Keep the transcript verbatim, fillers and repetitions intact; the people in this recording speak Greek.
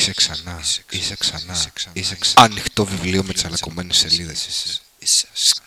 Είσαι ξανά, είσαι ξανά, είσαι ξανά. Ανοιχτό βιβλίο με τσαλακωμένες σελίδες. Είσαι.